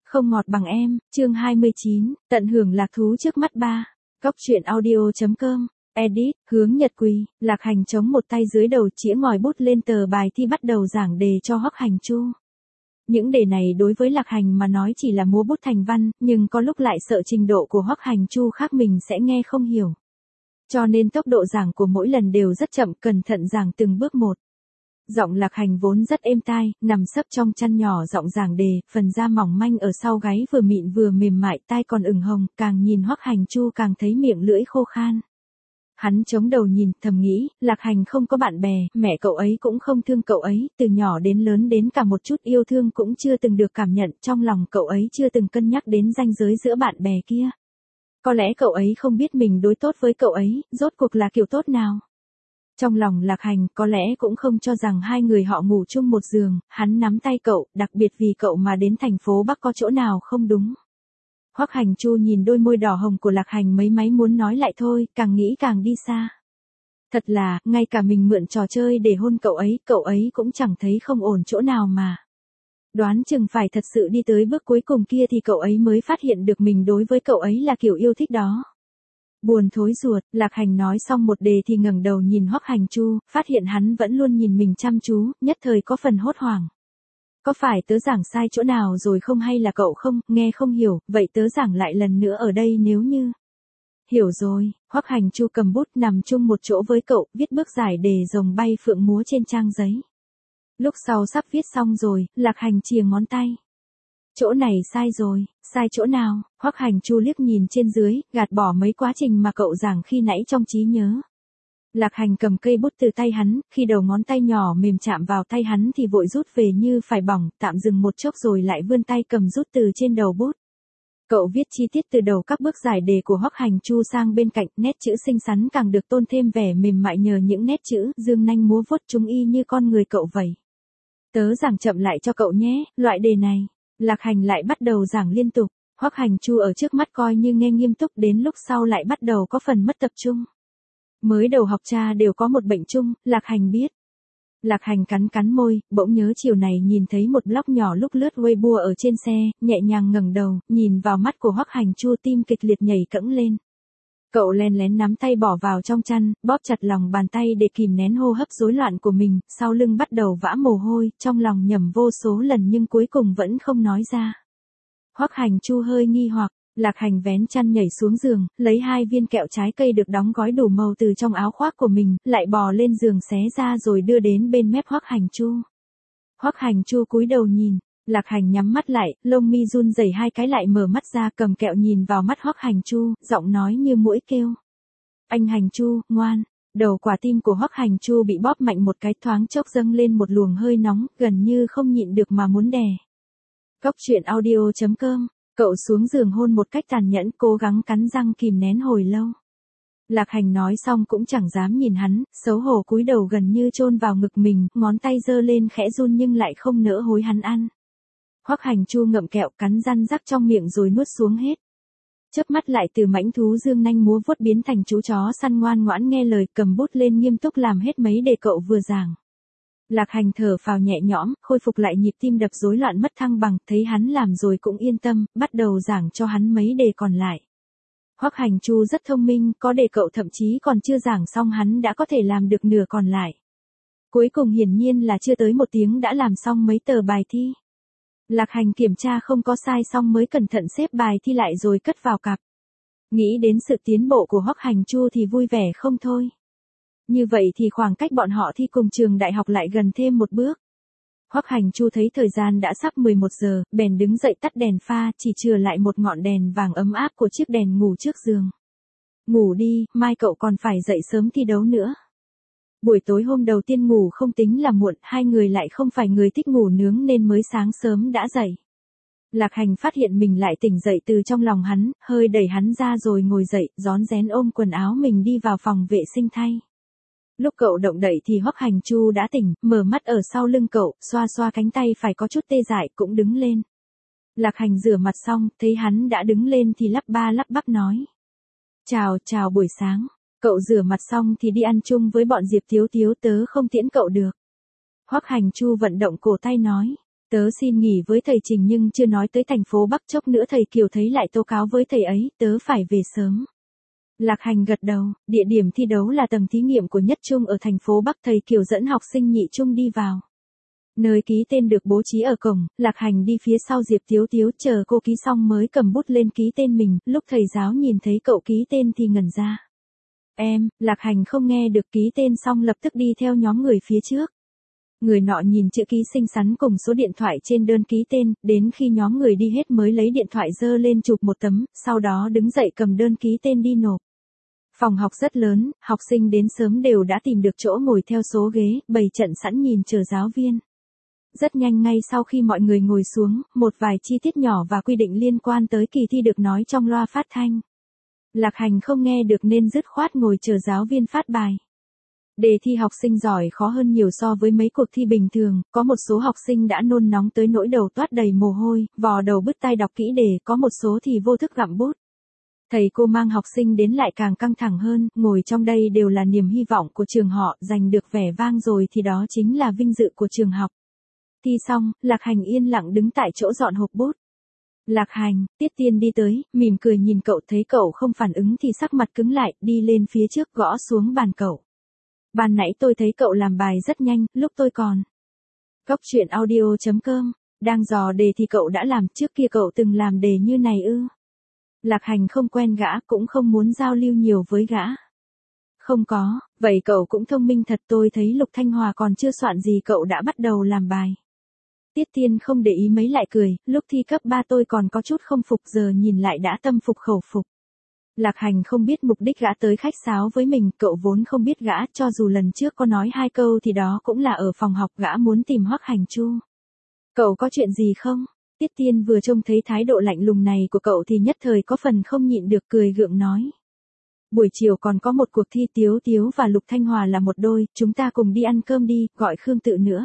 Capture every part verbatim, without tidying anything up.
Không ngọt bằng em, chương hai mươi chín, tận hưởng lạc thú trước mắt ba. Cóc truyện audio chấm com, edit, Hướng Nhật Quỳ, Lạc Hành chống một tay dưới đầu chĩa ngòi bút lên tờ bài thi bắt đầu giảng đề cho Hoắc Hành Chu. Những đề này đối với Lạc Hành mà nói chỉ là múa bút thành văn, nhưng có lúc lại sợ trình độ của Hoắc Hành Chu khác mình sẽ nghe không hiểu. Cho nên tốc độ giảng của mỗi lần đều rất chậm, cẩn thận giảng từng bước một. Giọng Lạc Hành vốn rất êm tai, nằm sấp trong chăn nhỏ giọng giảng đề, phần da mỏng manh ở sau gáy vừa mịn vừa mềm mại, tai còn ửng hồng, càng nhìn Hoắc Hành Chu càng thấy miệng lưỡi khô khan. Hắn chống đầu nhìn, thầm nghĩ, Lạc Hành không có bạn bè, mẹ cậu ấy cũng không thương cậu ấy, từ nhỏ đến lớn đến cả một chút yêu thương cũng chưa từng được cảm nhận, trong lòng cậu ấy chưa từng cân nhắc đến ranh giới giữa bạn bè kia. Có lẽ cậu ấy không biết mình đối tốt với cậu ấy, rốt cuộc là kiểu tốt nào. Trong lòng Lạc Hành có lẽ cũng không cho rằng hai người họ ngủ chung một giường, hắn nắm tay cậu, đặc biệt vì cậu mà đến thành phố Bắc có chỗ nào không đúng. Hoắc Hành Chu nhìn đôi môi đỏ hồng của Lạc Hành mấy máy muốn nói lại thôi, càng nghĩ càng đi xa. Thật là, ngay cả mình mượn trò chơi để hôn cậu ấy, cậu ấy cũng chẳng thấy không ổn chỗ nào mà. Đoán chừng phải thật sự đi tới bước cuối cùng kia thì cậu ấy mới phát hiện được mình đối với cậu ấy là kiểu yêu thích đó. Buồn thối ruột, Lạc Hành nói xong một đề thì ngẩng đầu nhìn Hoắc Hành Chu, phát hiện hắn vẫn luôn nhìn mình chăm chú, nhất thời có phần hốt hoảng. Có phải tớ giảng sai chỗ nào rồi không hay là cậu không, nghe không hiểu, vậy tớ giảng lại lần nữa ở đây nếu như... Hiểu rồi, Hoắc Hành Chu cầm bút nằm chung một chỗ với cậu, viết bước giải đề rồng bay phượng múa trên trang giấy. Lúc sau sắp viết xong rồi, Lạc Hành chìa ngón tay. Chỗ này sai rồi, sai chỗ nào? Hoắc Hành Chu liếc nhìn trên dưới, gạt bỏ mấy quá trình mà cậu giảng khi nãy trong trí nhớ. Lạc Hành cầm cây bút từ tay hắn, khi đầu ngón tay nhỏ mềm chạm vào tay hắn thì vội rút về như phải bỏng, tạm dừng một chốc rồi lại vươn tay cầm rút từ trên đầu bút. Cậu viết chi tiết từ đầu các bước giải đề của Hoắc Hành Chu sang bên cạnh, nét chữ xinh xắn càng được tôn thêm vẻ mềm mại nhờ những nét chữ dương nanh múa vuốt chúng y như con người cậu vậy. Tớ giảng chậm lại cho cậu nhé, loại đề này. Lạc Hành lại bắt đầu giảng liên tục, Hoắc Hành Chu ở trước mắt coi như nghe nghiêm túc, đến lúc sau lại bắt đầu có phần mất tập trung. Mới đầu học cha đều có một bệnh chung, Lạc Hành biết. Lạc Hành cắn cắn môi, bỗng nhớ chiều này nhìn thấy một blog nhỏ lúc lướt Weibo ở trên xe, nhẹ nhàng ngẩng đầu, nhìn vào mắt của Hoắc Hành Chu tim kịch liệt nhảy cẫng lên. Cậu len lén nắm tay bỏ vào trong chăn, bóp chặt lòng bàn tay để kìm nén hô hấp rối loạn của mình, sau lưng bắt đầu vã mồ hôi, trong lòng nhẩm vô số lần nhưng cuối cùng vẫn không nói ra. Hoắc Hành Chu hơi nghi hoặc, Lạc Hành vén chăn nhảy xuống giường, lấy hai viên kẹo trái cây được đóng gói đủ màu từ trong áo khoác của mình, lại bò lên giường xé ra rồi đưa đến bên mép Hoắc Hành Chu. Hoắc Hành Chu cúi đầu nhìn. Lạc Hành nhắm mắt lại, lông mi run rẩy hai cái lại mở mắt ra cầm kẹo nhìn vào mắt Hoắc Hành Chu, giọng nói như muỗi kêu. Anh Hành Chu, ngoan. Đầu quả tim của Hoắc Hành Chu bị bóp mạnh một cái, thoáng chốc dâng lên một luồng hơi nóng, gần như không nhịn được mà muốn đè. Cóc truyện audio chấm com, cậu xuống giường hôn một cách tàn nhẫn, cố gắng cắn răng kìm nén hồi lâu. Lạc Hành nói xong cũng chẳng dám nhìn hắn, xấu hổ cúi đầu gần như chôn vào ngực mình, ngón tay giơ lên khẽ run nhưng lại không nỡ hối hắn ăn. Hoắc Hành Chu ngậm kẹo cắn răn rắc trong miệng rồi nuốt xuống hết. Chớp mắt lại từ mãnh thú dương nanh múa vuốt biến thành chú chó săn ngoan ngoãn nghe lời, cầm bút lên nghiêm túc làm hết mấy đề cậu vừa giảng. Lạc Hành thở phào nhẹ nhõm, khôi phục lại nhịp tim đập rối loạn mất thăng bằng, thấy hắn làm rồi cũng yên tâm, bắt đầu giảng cho hắn mấy đề còn lại. Hoắc Hành Chu rất thông minh, có đề cậu thậm chí còn chưa giảng xong hắn đã có thể làm được nửa còn lại. Cuối cùng hiển nhiên là chưa tới một tiếng đã làm xong mấy tờ bài thi. Lạc Hành kiểm tra không có sai xong mới cẩn thận xếp bài thi lại rồi cất vào cặp. Nghĩ đến sự tiến bộ của Hoắc Hành Chu thì vui vẻ không thôi. Như vậy thì khoảng cách bọn họ thi cùng trường đại học lại gần thêm một bước. Hoắc Hành Chu thấy thời gian đã sắp mười một giờ, bèn đứng dậy tắt đèn pha, chỉ chừa lại một ngọn đèn vàng ấm áp của chiếc đèn ngủ trước giường. Ngủ đi, mai cậu còn phải dậy sớm thi đấu nữa. Buổi tối hôm đầu tiên ngủ không tính là muộn, hai người lại không phải người thích ngủ nướng nên mới sáng sớm đã dậy. Lạc Hành phát hiện mình lại tỉnh dậy từ trong lòng hắn, hơi đẩy hắn ra rồi ngồi dậy, rón rén ôm quần áo mình đi vào phòng vệ sinh thay. Lúc cậu động đậy thì Hoắc Hành Chu đã tỉnh, mở mắt ở sau lưng cậu, xoa xoa cánh tay phải có chút tê dại cũng đứng lên. Lạc Hành rửa mặt xong, thấy hắn đã đứng lên thì lắp ba lắp bắp nói. Chào, chào buổi sáng. Cậu rửa mặt xong thì đi ăn chung với bọn Diệp Thiếu Thiếu, tớ không tiễn cậu được. Hoắc Hành Chu vận động cổ tay nói. Tớ xin nghỉ với thầy Trình nhưng chưa nói tới thành phố Bắc, chốc nữa thầy Kiều thấy lại tố cáo với thầy ấy, tớ phải về sớm. Lạc Hành gật đầu, địa điểm thi đấu là tầng thí nghiệm của nhất trung ở thành phố Bắc, thầy Kiều dẫn học sinh nhị trung đi vào. Nơi ký tên được bố trí ở cổng, Lạc Hành đi phía sau Diệp Tiếu Tiếu chờ cô ký xong mới cầm bút lên ký tên mình, lúc thầy giáo nhìn thấy cậu ký tên thì ngẩn ra. Em, Lạc Hành không nghe được ký tên xong lập tức đi theo nhóm người phía trước. Người nọ nhìn chữ ký xinh xắn cùng số điện thoại trên đơn ký tên, đến khi nhóm người đi hết mới lấy điện thoại giơ lên chụp một tấm, sau đó đứng dậy cầm đơn ký tên đi nộp. Phòng học rất lớn, học sinh đến sớm đều đã tìm được chỗ ngồi theo số ghế, bày trận sẵn nhìn chờ giáo viên. Rất nhanh ngay sau khi mọi người ngồi xuống, một vài chi tiết nhỏ và quy định liên quan tới kỳ thi được nói trong loa phát thanh. Lạc Hành không nghe được nên dứt khoát ngồi chờ giáo viên phát bài. Đề thi học sinh giỏi khó hơn nhiều so với mấy cuộc thi bình thường, có một số học sinh đã nôn nóng tới nỗi đầu toát đầy mồ hôi, vò đầu bứt tai đọc kỹ đề, có một số thì vô thức gặm bút. Thầy cô mang học sinh đến lại càng căng thẳng hơn, ngồi trong đây đều là niềm hy vọng của trường họ, giành được vẻ vang rồi thì đó chính là vinh dự của trường học. Thi xong, Lạc Hành yên lặng đứng tại chỗ dọn hộp bút. Lạc Hành, Tiết Tiên đi tới, mỉm cười nhìn cậu, thấy cậu không phản ứng thì sắc mặt cứng lại, đi lên phía trước gõ xuống bàn cậu. Ban nãy tôi thấy cậu làm bài rất nhanh, lúc tôi còn. Góc truyện audio chấm com, đang dò đề thì cậu đã làm, trước kia cậu từng làm đề như này ư? Lạc Hành không quen gã, cũng không muốn giao lưu nhiều với gã. Không có, vậy cậu cũng thông minh thật, tôi thấy Lục Thanh Hòa còn chưa soạn gì cậu đã bắt đầu làm bài. Tiết Tiên không để ý mấy lại cười, lúc thi cấp ba tôi còn có chút không phục, giờ nhìn lại đã tâm phục khẩu phục. Lạc Hành không biết mục đích gã tới khách sáo với mình, cậu vốn không biết gã, cho dù lần trước có nói hai câu thì đó cũng là ở phòng học, gã muốn tìm Hoắc Hành Chu. Cậu có chuyện gì không? Tiết Tiên vừa trông thấy thái độ lạnh lùng này của cậu thì nhất thời có phần không nhịn được, cười gượng nói. Buổi chiều còn có một cuộc thi, Tiếu Tiếu và Lục Thanh Hòa là một đôi, chúng ta cùng đi ăn cơm đi, gọi Khương Tự nữa.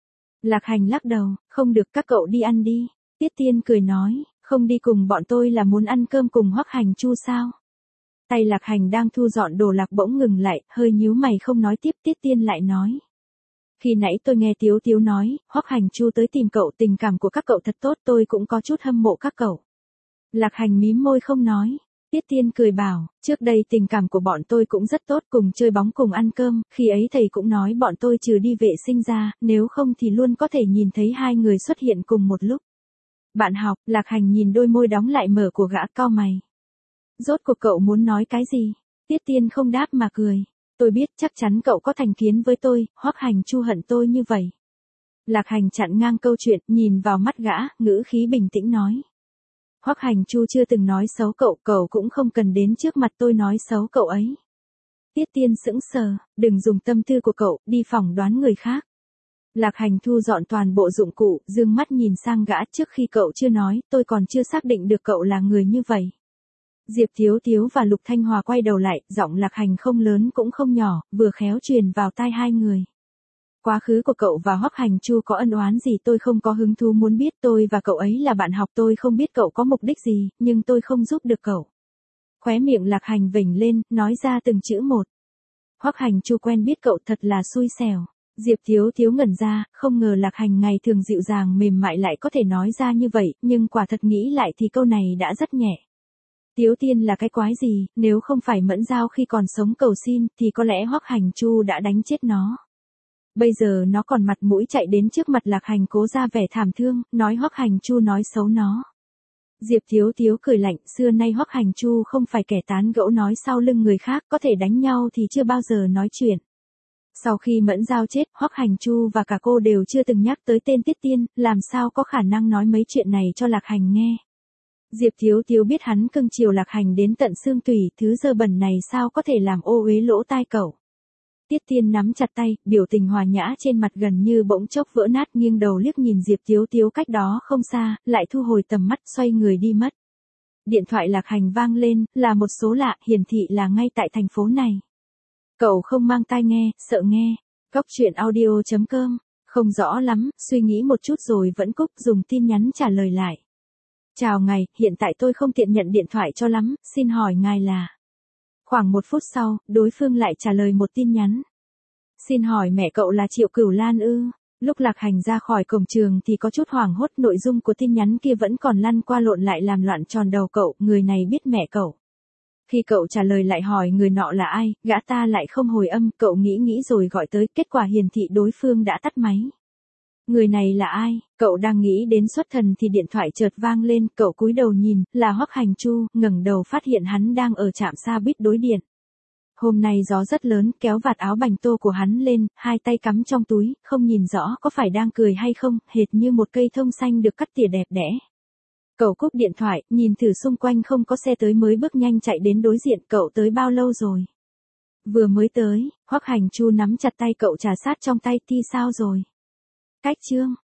Lạc Hành lắc đầu, không được, các cậu đi ăn đi. Tiết Tiên cười nói, không đi cùng bọn tôi là muốn ăn cơm cùng Hoắc Hành Chu sao? Tay Lạc Hành đang thu dọn đồ lạc bỗng ngừng lại, hơi nhíu mày không nói tiếp. Tiết Tiên lại nói. Khi nãy tôi nghe Tiếu Tiếu nói, Hoắc Hành Chu tới tìm cậu, tình cảm của các cậu thật tốt, tôi cũng có chút hâm mộ các cậu. Lạc Hành mím môi không nói. Tiết Tiên cười bảo, trước đây tình cảm của bọn tôi cũng rất tốt, cùng chơi bóng cùng ăn cơm, khi ấy thầy cũng nói bọn tôi trừ đi vệ sinh ra, nếu không thì luôn có thể nhìn thấy hai người xuất hiện cùng một lúc. Bạn học, Lạc Hành nhìn đôi môi đóng lại mở của gã, cau mày. Rốt cuộc cậu muốn nói cái gì? Tiết Tiên không đáp mà cười. Tôi biết chắc chắn cậu có thành kiến với tôi, Hoắc Hành Chu hận tôi như vậy. Lạc Hành chặn ngang câu chuyện, nhìn vào mắt gã, ngữ khí bình tĩnh nói. Hoắc Hành Chu chưa từng nói xấu cậu, cậu cũng không cần đến trước mặt tôi nói xấu cậu ấy. Tiết Tiên sững sờ, đừng dùng tâm tư của cậu, đi phỏng đoán người khác. Lạc Hành thu dọn toàn bộ dụng cụ, dương mắt nhìn sang gã, trước khi cậu chưa nói, tôi còn chưa xác định được cậu là người như vậy. Diệp Tiếu Tiếu và Lục Thanh Hòa quay đầu lại, giọng Lạc Hành không lớn cũng không nhỏ, vừa khéo truyền vào tai hai người. Quá khứ của cậu và Hoắc Hành Chu có ân oán gì tôi không có hứng thú muốn biết, tôi và cậu ấy là bạn học, tôi không biết cậu có mục đích gì, nhưng tôi không giúp được cậu. Khóe miệng Lạc Hành vểnh lên, nói ra từng chữ một. Hoắc Hành Chu quen biết cậu thật là xui xẻo. Diệp Tiếu Tiếu ngẩn ra, không ngờ Lạc Hành ngày thường dịu dàng mềm mại lại có thể nói ra như vậy, nhưng quả thật nghĩ lại thì câu này đã rất nhẹ. Tiếu Tiên là cái quái gì, nếu không phải Mẫn Giao khi còn sống cầu xin, thì có lẽ Hoắc Hành Chu đã đánh chết nó. Bây giờ nó còn mặt mũi chạy đến trước mặt Lạc Hành cố ra vẻ thảm thương, nói Hoắc Hành Chu nói xấu nó. Diệp Tiếu Tiếu cười lạnh, xưa nay Hoắc Hành Chu không phải kẻ tán gẫu nói sau lưng người khác, có thể đánh nhau thì chưa bao giờ nói chuyện. Sau khi Mẫn Giao chết, Hoắc Hành Chu và cả cô đều chưa từng nhắc tới tên Tiết Tiên, làm sao có khả năng nói mấy chuyện này cho Lạc Hành nghe. Diệp Tiếu Tiếu biết hắn cưng chiều Lạc Hành đến tận xương tủy, thứ dơ bẩn này sao có thể làm ô uế lỗ tai cậu. Tiết Tiên nắm chặt tay, biểu tình hòa nhã trên mặt gần như bỗng chốc vỡ nát, nghiêng đầu liếc nhìn Diệp Tiếu Tiếu cách đó không xa, lại thu hồi tầm mắt, xoay người đi mất. Điện thoại Lạc Hành vang lên, là một số lạ, hiển thị là ngay tại thành phố này. Cậu không mang tai nghe, sợ nghe. Góc truyện audio chấm com, không rõ lắm, suy nghĩ một chút rồi vẫn cúp, dùng tin nhắn trả lời lại. Chào ngài, hiện tại tôi không tiện nhận điện thoại cho lắm, xin hỏi ngài là... Khoảng một phút sau, đối phương lại trả lời một tin nhắn. Xin hỏi mẹ cậu là Triệu Cửu Lan ư? Lúc Lạc Hành ra khỏi cổng trường thì có chút hoảng hốt, nội dung của tin nhắn kia vẫn còn lăn qua lộn lại làm loạn tròn đầu cậu, người này biết mẹ cậu. Khi cậu trả lời lại hỏi người nọ là ai, gã ta lại không hồi âm, cậu nghĩ nghĩ rồi gọi tới, kết quả hiển thị đối phương đã tắt máy. Người này là ai? Cậu đang nghĩ đến xuất thần thì điện thoại chợt vang lên, cậu cúi đầu nhìn, là Hoắc Hành Chu, ngẩng đầu phát hiện hắn đang ở trạm xa buýt đối điện. Hôm nay gió rất lớn, kéo vạt áo bành tô của hắn lên, hai tay cắm trong túi, không nhìn rõ có phải đang cười hay không, hệt như một cây thông xanh được cắt tỉa đẹp đẽ. Cậu cúp điện thoại, nhìn thử xung quanh không có xe tới mới bước nhanh chạy đến đối diện, cậu tới bao lâu rồi? Vừa mới tới, Hoắc Hành Chu nắm chặt tay cậu trà sát trong tay, thi sao rồi? Cách chương.